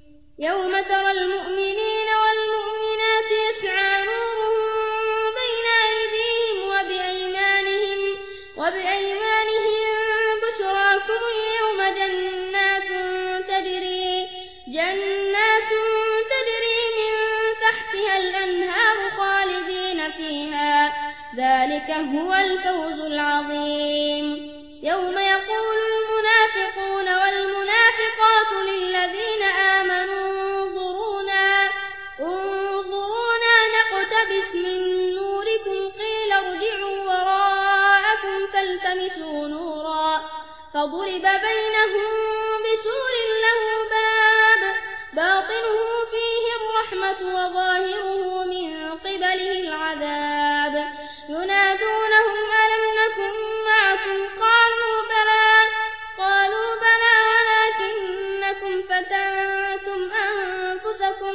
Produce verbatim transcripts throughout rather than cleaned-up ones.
يوم ترى المؤمنين والمؤمنات يسعى نورهم بين أيديهم وبأيمانهم, وبأيمانهم بشراكم اليوم جنات تجري, جنات تجري من تحتها الأنهار خالدين فيها, ذلك هو الفوز العظيم. يوم يقول المنافقون والمنافقات للذين آمنوا انظرونا, انظرونا نقتبس من نوركم قيل ارجعوا وراءكم فالتمسوا نورا, فضرب بينهم بسور له باب باطنه فيه الرحمة وظاهره من قبله العذاب. ينادونهم ألم نكن معكم قالوا بلى, قالوا بلى ولكنكم فتنتم أنفسكم,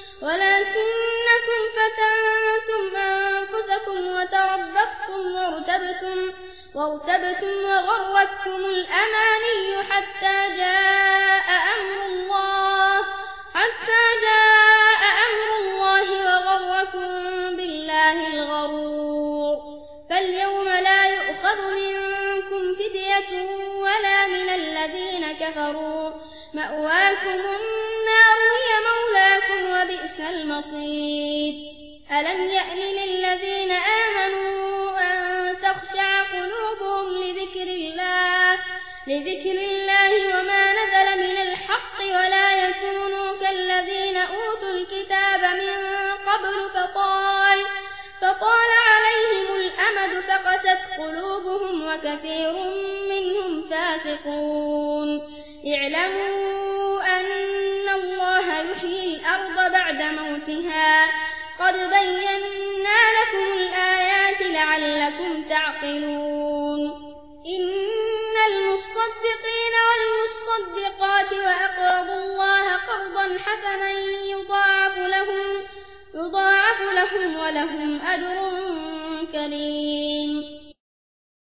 ولكنكم فتنتم أنفسكم وتربصتم وارتبتم, وارتبتم وغرتكم الأماني حتى جاء أمر الله, حتى جاء أمر الله وغركم بالله الغرور. فاليوم لا يؤخذ منكم فدية ولا من الذين كفروا, مأواكم النار هي مولاكم وبئس المصير. ألم يأن للذين آمنوا أن تخشع قلوبهم لذكر الله, لذكر الله وما نزل من الحق, ولا يكونوا كالذين أوتوا الكتاب من قبل فطال, فطال عليهم الأمد فقست قلوبهم وكثير منهم فاسقون. اعلموا أن الله يحيي الأرض بعد موتها, قد بينا لكم الآيات لعلكم تعقلون. إن المصدقين والمصدقات وأقرضوا الله قرضا حسنا يضاعف لهم, يضاعف لهم ولهم أجر كريم.